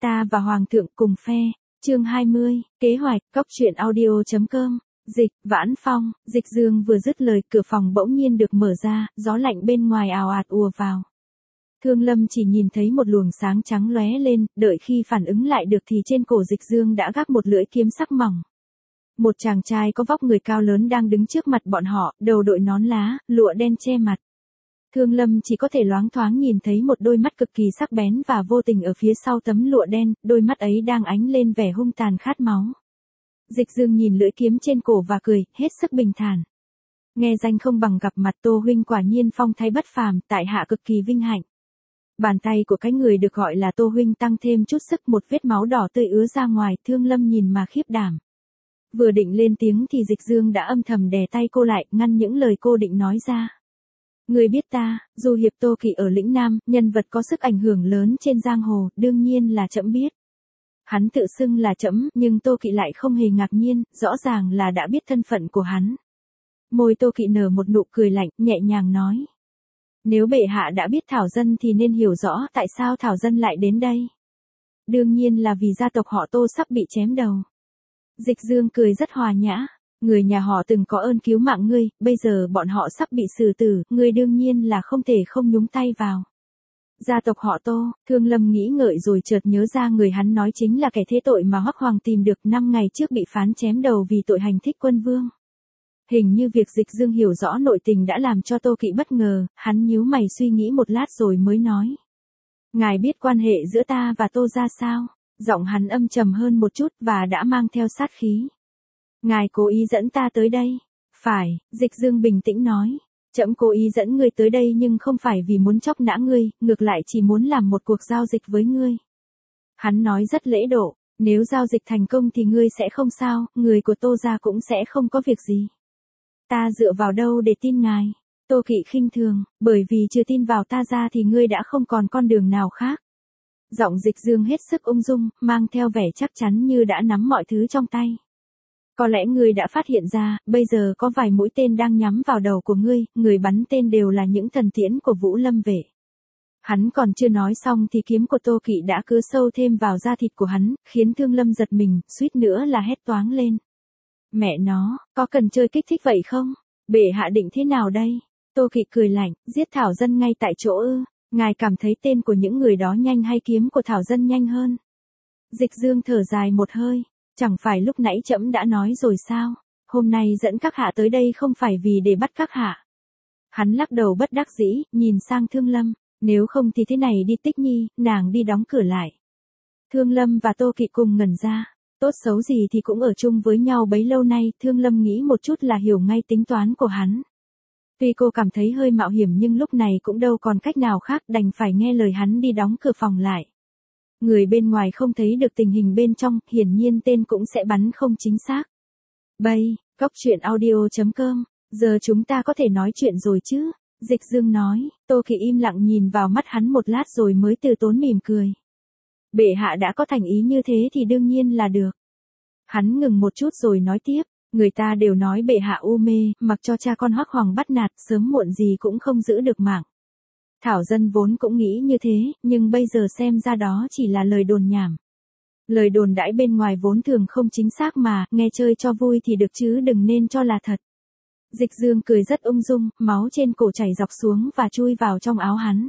Ta và Hoàng thượng cùng phe. Chương 20, kế hoạch, cóc truyện audio.com. Dịch, Vãn Phong, Dịch Dương vừa dứt lời, cửa phòng bỗng nhiên được mở ra, gió lạnh bên ngoài ào ạt ùa vào. Thương Lâm chỉ nhìn thấy một luồng sáng trắng lóe lên, đợi khi phản ứng lại được thì trên cổ Dịch Dương đã gác một lưỡi kiếm sắc mỏng. Một chàng trai có vóc người cao lớn đang đứng trước mặt bọn họ, đầu đội nón lá, lụa đen che mặt. Thương Lâm chỉ có thể loáng thoáng nhìn thấy một đôi mắt cực kỳ sắc bén và vô tình ở phía sau tấm lụa đen, đôi mắt ấy đang ánh lên vẻ hung tàn khát máu. Dịch Dương nhìn lưỡi kiếm trên cổ và cười, hết sức bình thản. Nghe danh không bằng gặp mặt, Tô huynh quả nhiên phong thái bất phàm, tại hạ cực kỳ vinh hạnh. Bàn tay của cái người được gọi là Tô huynh tăng thêm chút sức, một vết máu đỏ tươi ứa ra ngoài, Thương Lâm nhìn mà khiếp đảm. Vừa định lên tiếng thì Dịch Dương đã âm thầm đè tay cô lại, ngăn những lời cô định nói ra. Người biết ta, Du hiệp Tô Kỵ ở lĩnh Nam, nhân vật có sức ảnh hưởng lớn trên giang hồ, đương nhiên là trẫm biết. Hắn tự xưng là trẫm, nhưng Tô Kỵ lại không hề ngạc nhiên, rõ ràng là đã biết thân phận của hắn. Môi Tô Kỵ nở một nụ cười lạnh, nhẹ nhàng nói. Nếu bệ hạ đã biết Thảo Dân thì nên hiểu rõ tại sao Thảo Dân lại đến đây. Đương nhiên là vì gia tộc họ Tô sắp bị chém đầu. Dịch Dương cười rất hòa nhã. Người nhà họ từng có ơn cứu mạng ngươi, bây giờ bọn họ sắp bị xử tử, ngươi đương nhiên là không thể không nhúng tay vào. Gia tộc họ Tô, Thương Lâm nghĩ ngợi rồi chợt nhớ ra người hắn nói chính là kẻ thế tội mà Hoắc Hoàng tìm được 5 ngày trước bị phán chém đầu vì tội hành thích quân vương. Hình như việc Dịch Dương hiểu rõ nội tình đã làm cho Tô Kỵ bất ngờ, hắn nhíu mày suy nghĩ một lát rồi mới nói. Ngài biết quan hệ giữa ta và Tô ra sao? Giọng hắn âm trầm hơn một chút và đã mang theo sát khí. Ngài cố ý dẫn ta tới đây. Phải, Dịch Dương bình tĩnh nói. Trẫm cố ý dẫn ngươi tới đây nhưng không phải vì muốn chọc nã ngươi, ngược lại chỉ muốn làm một cuộc giao dịch với ngươi. Hắn nói rất lễ độ, nếu giao dịch thành công thì ngươi sẽ không sao, người của Tô gia cũng sẽ không có việc gì. Ta dựa vào đâu để tin ngài? Tô Kỵ khinh thường, bởi vì chưa tin vào ta ra thì ngươi đã không còn con đường nào khác. Giọng Dịch Dương hết sức ung dung, mang theo vẻ chắc chắn như đã nắm mọi thứ trong tay. Có lẽ ngươi đã phát hiện ra, bây giờ có vài mũi tên đang nhắm vào đầu của ngươi, người bắn tên đều là những thần tiễn của Vũ Lâm vệ. Hắn còn chưa nói xong thì kiếm của Tô Kỵ đã cứa sâu thêm vào da thịt của hắn, khiến Thương Lâm giật mình, suýt nữa là hét toáng lên. Mẹ nó, có cần chơi kích thích vậy không? Bệ hạ định thế nào đây? Tô Kỵ cười lạnh, giết Thảo Dân ngay tại chỗ ư? Ngài cảm thấy tên của những người đó nhanh hay kiếm của Thảo Dân nhanh hơn? Dịch Dương thở dài một hơi. Chẳng phải lúc nãy trẫm đã nói rồi sao, hôm nay dẫn các hạ tới đây không phải vì để bắt các hạ. Hắn lắc đầu bất đắc dĩ, nhìn sang Thương Lâm, nếu không thì thế này đi Tích Nhi, nàng đi đóng cửa lại. Thương Lâm và Tô Kỵ cùng ngẩn ra, tốt xấu gì thì cũng ở chung với nhau bấy lâu nay, Thương Lâm nghĩ một chút là hiểu ngay tính toán của hắn. Tuy cô cảm thấy hơi mạo hiểm nhưng lúc này cũng đâu còn cách nào khác, đành phải nghe lời hắn đi đóng cửa phòng lại. Người bên ngoài không thấy được tình hình bên trong, hiển nhiên tên cũng sẽ bắn không chính xác. Bây, cóc truyện audio.com, giờ chúng ta có thể nói chuyện rồi chứ? Dịch Dương nói, Tô Kỵ im lặng nhìn vào mắt hắn một lát rồi mới từ tốn mỉm cười. Bệ hạ đã có thành ý như thế thì đương nhiên là được. Hắn ngừng một chút rồi nói tiếp, người ta đều nói bệ hạ u mê, mặc cho cha con Hoắc Hoàng bắt nạt, sớm muộn gì cũng không giữ được mạng. Thảo Dân vốn cũng nghĩ như thế, nhưng bây giờ xem ra đó chỉ là lời đồn nhảm. Lời đồn đãi bên ngoài vốn thường không chính xác mà, nghe chơi cho vui thì được chứ đừng nên cho là thật. Dịch Dương cười rất ung dung, máu trên cổ chảy dọc xuống và chui vào trong áo hắn.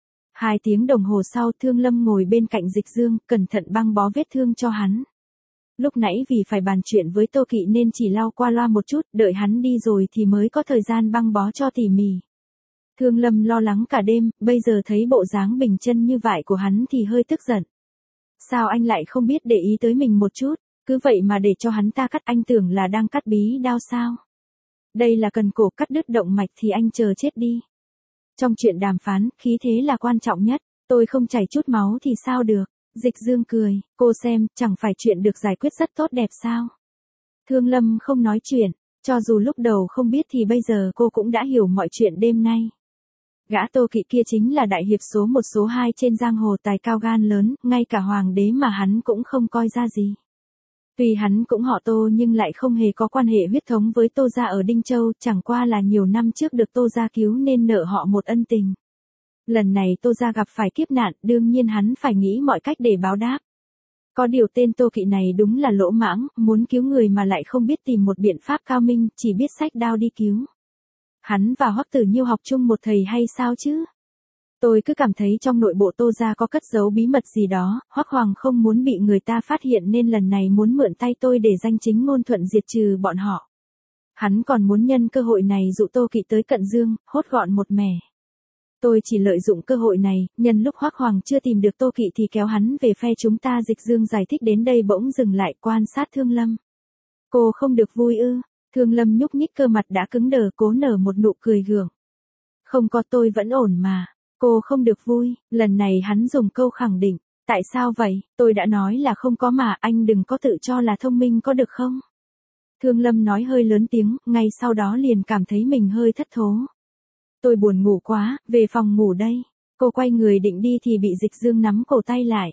2 tiếng đồng hồ sau, Thương Lâm ngồi bên cạnh Dịch Dương, cẩn thận băng bó vết thương cho hắn. Lúc nãy vì phải bàn chuyện với Tô Kỵ nên chỉ lau qua loa một chút, đợi hắn đi rồi thì mới có thời gian băng bó cho tỉ mỉ. Thương Lâm lo lắng cả đêm, bây giờ thấy bộ dáng bình chân như vậy của hắn thì hơi tức giận. Sao anh lại không biết để ý tới mình một chút, cứ vậy mà để cho hắn ta cắt, anh tưởng là đang cắt bí đao sao? Đây là cần cổ, cắt đứt động mạch thì anh chờ chết đi. Trong chuyện đàm phán, khí thế là quan trọng nhất, tôi không chảy chút máu thì sao được? Dịch Dương cười, cô xem, chẳng phải chuyện được giải quyết rất tốt đẹp sao? Thương Lâm không nói chuyện, cho dù lúc đầu không biết thì bây giờ cô cũng đã hiểu mọi chuyện đêm nay. Gã Tô Kỵ kia chính là đại hiệp số 1 số 2 trên giang hồ, tài cao gan lớn, ngay cả hoàng đế mà hắn cũng không coi ra gì. Tuy hắn cũng họ Tô nhưng lại không hề có quan hệ huyết thống với Tô gia ở Đinh Châu, chẳng qua là nhiều năm trước được Tô gia cứu nên nợ họ một ân tình. Lần này Tô gia gặp phải kiếp nạn, đương nhiên hắn phải nghĩ mọi cách để báo đáp. Có điều tên Tô Kỵ này đúng là lỗ mãng, muốn cứu người mà lại không biết tìm một biện pháp cao minh, chỉ biết xách đao đi cứu. Hắn và Hoắc Tử Nhiêu học chung một thầy hay sao chứ? Tôi cứ cảm thấy trong nội bộ Tô gia có cất giấu bí mật gì đó, Hoắc Hoàng không muốn bị người ta phát hiện nên lần này muốn mượn tay tôi để danh chính ngôn thuận diệt trừ bọn họ. Hắn còn muốn nhân cơ hội này dụ Tô Kỵ tới Cận Dương, hốt gọn một mẻ. Tôi chỉ lợi dụng cơ hội này, nhân lúc Hoắc Hoàng chưa tìm được Tô Kỵ thì kéo hắn về phe chúng ta. Dịch Dương giải thích đến đây bỗng dừng lại quan sát Thương Lâm. Cô không được vui ư? Thương Lâm nhúc nhích cơ mặt đã cứng đờ cố nở một nụ cười gượng. Không có, tôi vẫn ổn mà. Cô không được vui, lần này hắn dùng câu khẳng định. Tại sao vậy? Tôi đã nói là không có mà, anh đừng có tự cho là thông minh có được không? Thương Lâm nói hơi lớn tiếng, ngay sau đó liền cảm thấy mình hơi thất thố. Tôi buồn ngủ quá, về phòng ngủ đây. Cô quay người định đi thì bị Dịch Dương nắm cổ tay lại.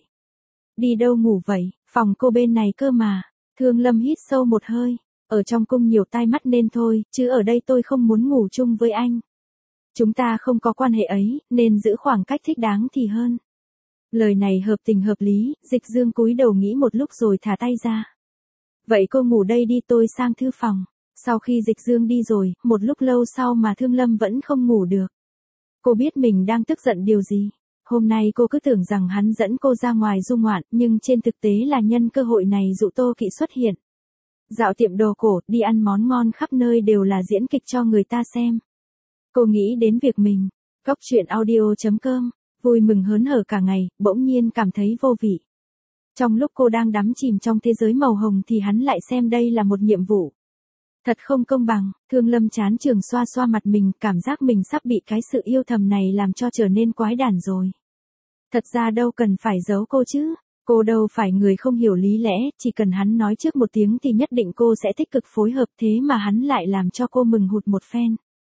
Đi đâu ngủ vậy, phòng cô bên này cơ mà. Thương Lâm hít sâu một hơi. Ở trong cung nhiều tai mắt nên thôi, chứ ở đây tôi không muốn ngủ chung với anh. Chúng ta không có quan hệ ấy, nên giữ khoảng cách thích đáng thì hơn. Lời này hợp tình hợp lý, Dịch Dương cúi đầu nghĩ một lúc rồi thả tay ra. Vậy cô ngủ đây đi, tôi sang thư phòng. Sau khi Dịch Dương đi rồi, một lúc lâu sau mà Thương Lâm vẫn không ngủ được. Cô biết mình đang tức giận điều gì. Hôm nay cô cứ tưởng rằng hắn dẫn cô ra ngoài du ngoạn, nhưng trên thực tế là nhân cơ hội này dụ Tô Kỵ xuất hiện. Dạo tiệm đồ cổ, đi ăn món ngon khắp nơi đều là diễn kịch cho người ta xem. Cô nghĩ đến việc mình. Cóc truyện audio.com, vui mừng hớn hở cả ngày, bỗng nhiên cảm thấy vô vị. Trong lúc cô đang đắm chìm trong thế giới màu hồng thì hắn lại xem đây là một nhiệm vụ. Thật không công bằng. Thương Lâm chán trường xoa xoa mặt mình, cảm giác mình sắp bị cái sự yêu thầm này làm cho trở nên quái đản rồi. Thật ra đâu cần phải giấu cô chứ. Cô đâu phải người không hiểu lý lẽ, chỉ cần hắn nói trước một tiếng thì nhất định cô sẽ tích cực phối hợp, thế mà hắn lại làm cho cô mừng hụt một phen.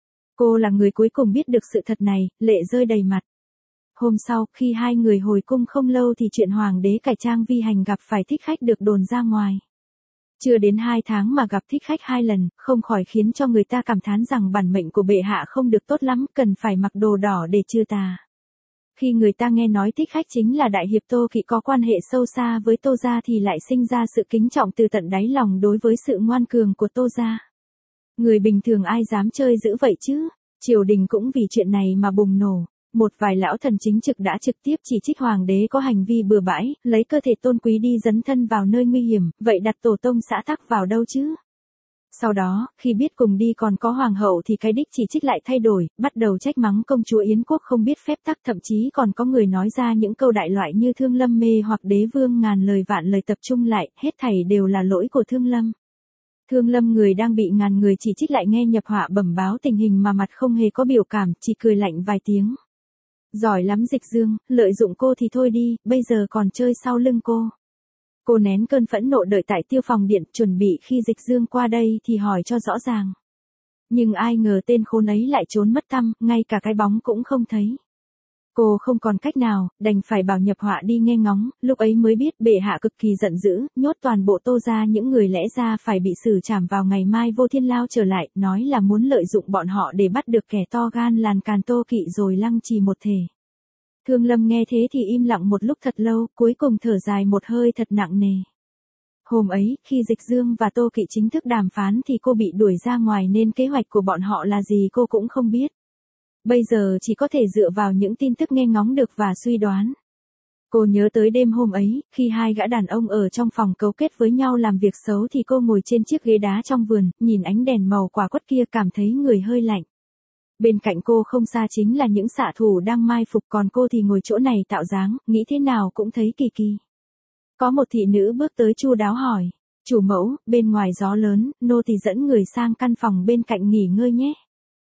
Cô là người cuối cùng biết được sự thật này, lệ rơi đầy mặt. Hôm sau, khi hai người hồi cung không lâu thì chuyện Hoàng đế cải trang vi hành gặp phải thích khách được đồn ra ngoài. Chưa đến 2 tháng mà gặp thích khách 2 lần, không khỏi khiến cho người ta cảm thán rằng bản mệnh của bệ hạ không được tốt lắm, cần phải mặc đồ đỏ để trừ tà. Khi người ta nghe nói thích khách chính là đại hiệp Tô Kỵ có quan hệ sâu xa với Tô gia thì lại sinh ra sự kính trọng từ tận đáy lòng đối với sự ngoan cường của Tô gia. Người bình thường ai dám chơi dữ vậy chứ? Triều đình cũng vì chuyện này mà bùng nổ. Một vài lão thần chính trực đã trực tiếp chỉ trích hoàng đế có hành vi bừa bãi, lấy cơ thể tôn quý đi dấn thân vào nơi nguy hiểm, vậy đặt tổ tông xã tắc vào đâu chứ? Sau đó, khi biết cùng đi còn có hoàng hậu thì cái đích chỉ trích lại thay đổi, bắt đầu trách mắng công chúa Yến Quốc không biết phép tắc, thậm chí còn có người nói ra những câu đại loại như Thương Lâm mê hoặc đế vương ngàn lời vạn lời tập trung lại, hết thảy đều là lỗi của Thương Lâm. Thương Lâm người đang bị ngàn người chỉ trích lại nghe nhập họa bẩm báo tình hình mà mặt không hề có biểu cảm, chỉ cười lạnh vài tiếng. Giỏi lắm Dịch Dương, lợi dụng cô thì thôi đi, bây giờ còn chơi sau lưng cô. Cô nén cơn phẫn nộ đợi tại tiêu phòng điện, chuẩn bị khi Dịch Dương qua đây thì hỏi cho rõ ràng. Nhưng ai ngờ tên khốn ấy lại trốn mất tăm, ngay cả cái bóng cũng không thấy. Cô không còn cách nào, đành phải bảo nhập họa đi nghe ngóng, lúc ấy mới biết bệ hạ cực kỳ giận dữ, nhốt toàn bộ Tô gia những người lẽ ra phải bị xử trảm vào ngày mai Vô Thiên lao trở lại, nói là muốn lợi dụng bọn họ để bắt được kẻ to gan làn càn Tô Kỵ rồi lăng trì một thể. Thương Lâm nghe thế thì im lặng một lúc thật lâu, cuối cùng thở dài một hơi thật nặng nề. Hôm ấy, khi Dịch Dương và Tô Kỵ chính thức đàm phán thì cô bị đuổi ra ngoài nên kế hoạch của bọn họ là gì cô cũng không biết. Bây giờ chỉ có thể dựa vào những tin tức nghe ngóng được và suy đoán. Cô nhớ tới đêm hôm ấy, khi hai gã đàn ông ở trong phòng cấu kết với nhau làm việc xấu thì cô ngồi trên chiếc ghế đá trong vườn, nhìn ánh đèn màu quả quất kia cảm thấy người hơi lạnh. Bên cạnh cô không xa chính là những xạ thủ đang mai phục, còn cô thì ngồi chỗ này tạo dáng, nghĩ thế nào cũng thấy kỳ kỳ. Có một thị nữ bước tới chu đáo hỏi, chủ mẫu, bên ngoài gió lớn, nô tỳ dẫn người sang căn phòng bên cạnh nghỉ ngơi nhé.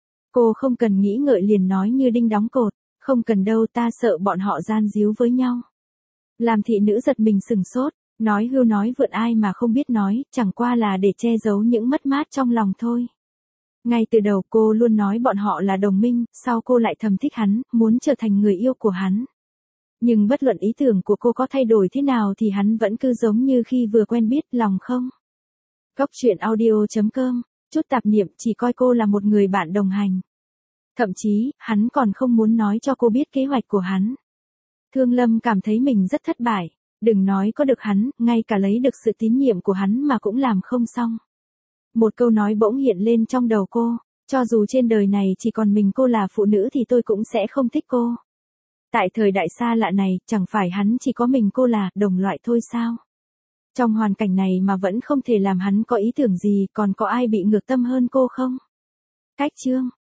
Cô không cần nghĩ ngợi liền nói như đinh đóng cột, không cần đâu, ta sợ bọn họ gian díu với nhau. Làm thị nữ giật mình sừng sốt, nói hưu nói vượn ai mà không biết nói, chẳng qua là để che giấu những mất mát trong lòng thôi. Ngay từ đầu cô luôn nói bọn họ là đồng minh, sau cô lại thầm thích hắn, muốn trở thành người yêu của hắn. Nhưng bất luận ý tưởng của cô có thay đổi thế nào thì hắn vẫn cứ giống như khi vừa quen biết, lòng không. Cóc truyện audio.com, chút tạp niệm, chỉ coi cô là một người bạn đồng hành. Thậm chí, hắn còn không muốn nói cho cô biết kế hoạch của hắn. Thương Lâm cảm thấy mình rất thất bại. Đừng nói có được hắn, ngay cả lấy được sự tín nhiệm của hắn mà cũng làm không xong. Một câu nói bỗng hiện lên trong đầu cô, cho dù trên đời này chỉ còn mình cô là phụ nữ thì tôi cũng sẽ không thích cô. Tại thời đại xa lạ này, chẳng phải hắn chỉ có mình cô là đồng loại thôi sao? Trong hoàn cảnh này mà vẫn không thể làm hắn có ý tưởng gì, còn có ai bị ngược tâm hơn cô không? Cách chương